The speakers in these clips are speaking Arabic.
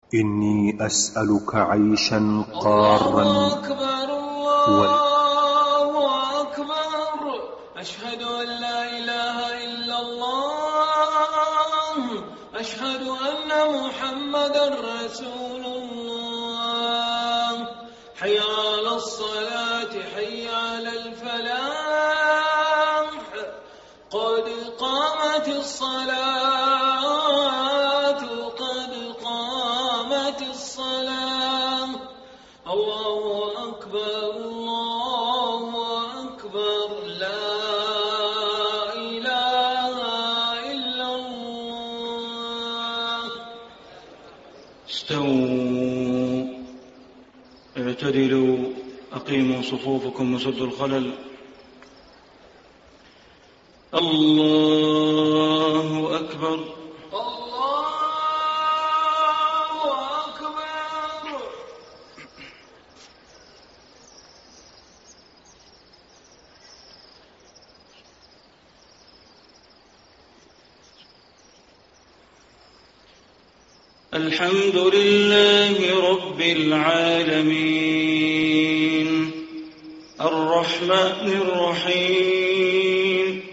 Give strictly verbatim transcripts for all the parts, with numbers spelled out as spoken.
إني أسألك عيشا قارا. الله أكبر الله أكبر. أشهد أن لا إله إلا الله. أشهد أن محمدا رسول الله. حي على الصلاة حي على الفلاح. قد قامت الصلاة قد قامت الصلاة. الله أكبر الله أكبر. لا إله إلا الله. استووا اعتدلوا أقيموا صفوفكم وسدوا الخلل. الله أكبر الله أكبر. الحمد لله رب العالمين الرحمن الرحيم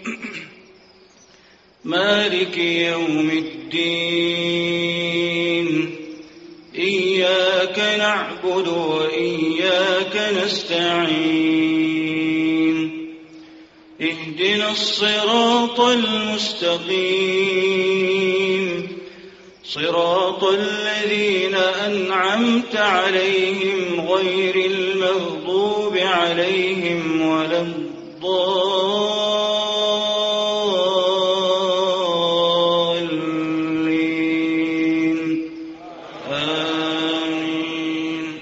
مالك يوم الدين. إياك نعبد وإياك نستعين. اهدنا الصراط المستقيم صراط الذين أنعمت عليهم غير المغضوب عليهم ولا الضالين. آمين.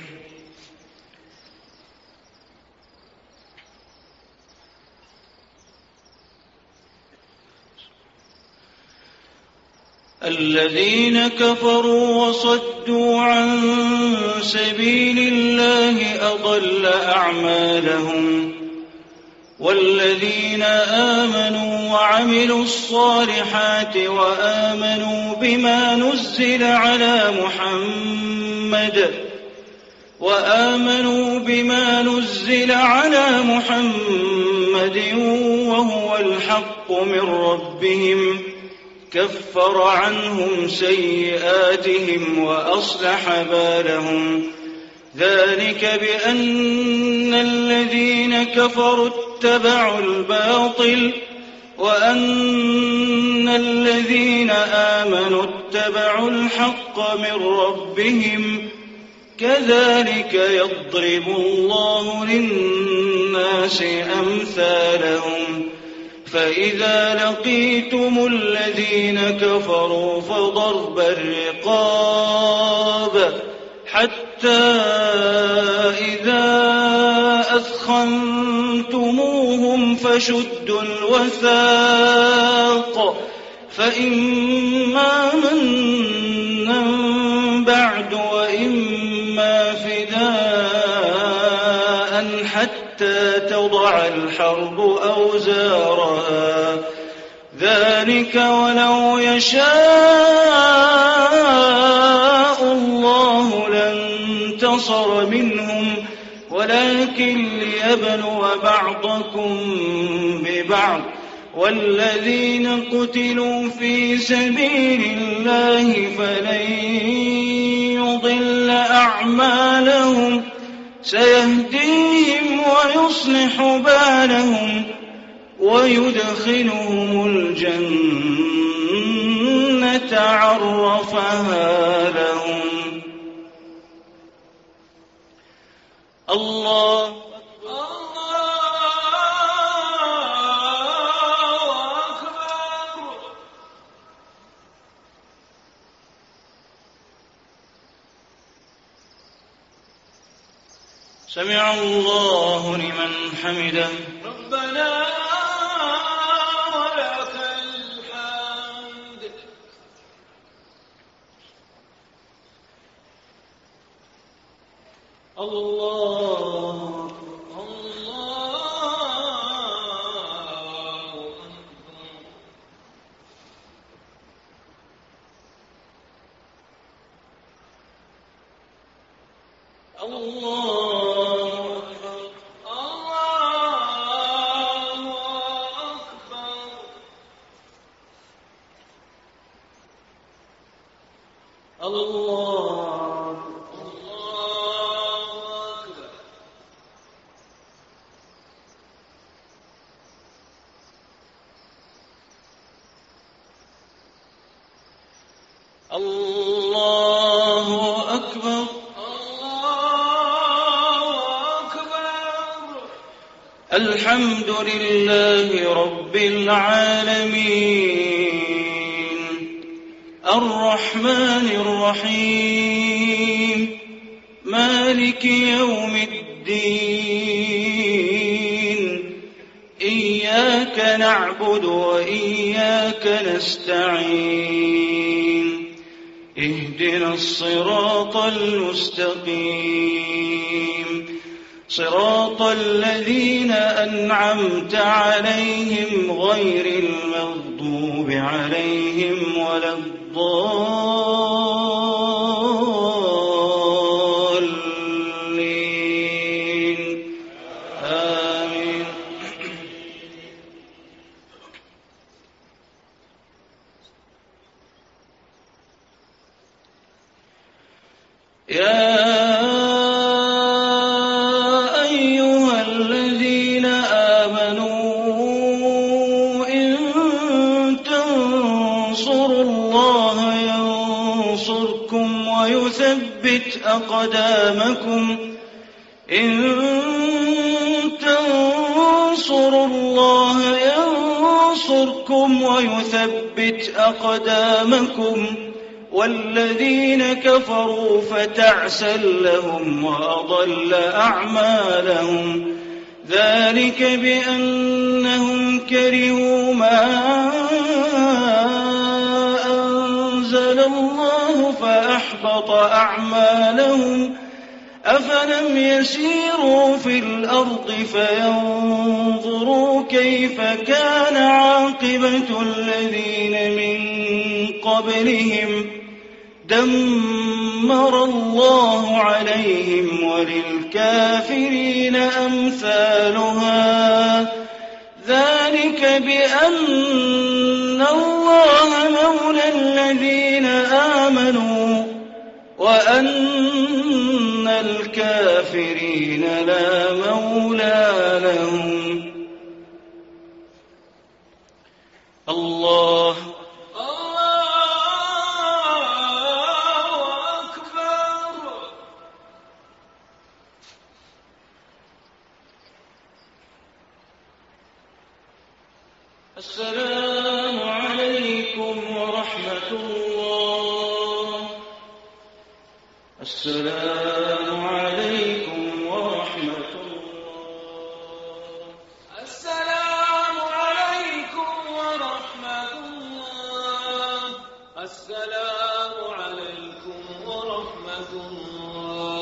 الذين كفروا وصدوا عن سبيل الله أضل أعمالهم. والذين آمنوا وعملوا الصالحات وآمنوا بما نزل على محمد وآمنوا بما نزل على محمد وهو الحق من ربهم كفر عنهم سيئاتهم وأصلح بالهم. ذلك بأن الذين كفروا اتبعوا الباطل وأن الذين آمنوا اتبعوا الحق من ربهم. كذلك يضرب الله للناس أمثالهم. فإذا لقيتم الذين كفروا فضرب الرقاب حتى إذا أثخنتموهم فشدوا الوثاق فإما منا بعد وإما فداء حتى تضع الحرب أوزارها. ذلك ولو يشاء الله لانتصر منهم ولكن ليبلو بعضكم ببعض. والذين قتلوا في سبيل الله فلن يضل أعمالهم سيهديهم ويصلح بالهم ويدخلهم الجنة عرفها لهم. الله سمع الله لمن حمده. ربنا ولك الحمد. الله الله أكبر. الله أكبر الله أكبر الله الله أكبر الله أكبر الحمد لله رب العالمين الرحمن الرحيم مالك يوم الدين إياك نعبد وإياك نستعين اهدنا الصراط المستقيم صراط الذين أنعمت عليهم غير المغضوب عليهم ولا الضالين آمين. يا ويثبت أقدامكم إن تنصروا الله ينصركم ويثبت أقدامكم والذين كفروا فتعسا لهم وأضل أعمالهم ذلك بأنهم كرهوا ما أنزل الله فأحبط أعمالهم أفلم يسيروا في الأرض فينظروا كيف كان عاقبة الذين من قبلهم دمر الله عليهم وللكافرين أمثالها ذلك بأن الله مولى الذين آمنوا وأن الكافرين لا مولى لهم. الله السلام عليكم ورحمة الله. السلام عليكم ورحمة الله. السلام عليكم ورحمة الله. السلام عليكم ورحمة الله.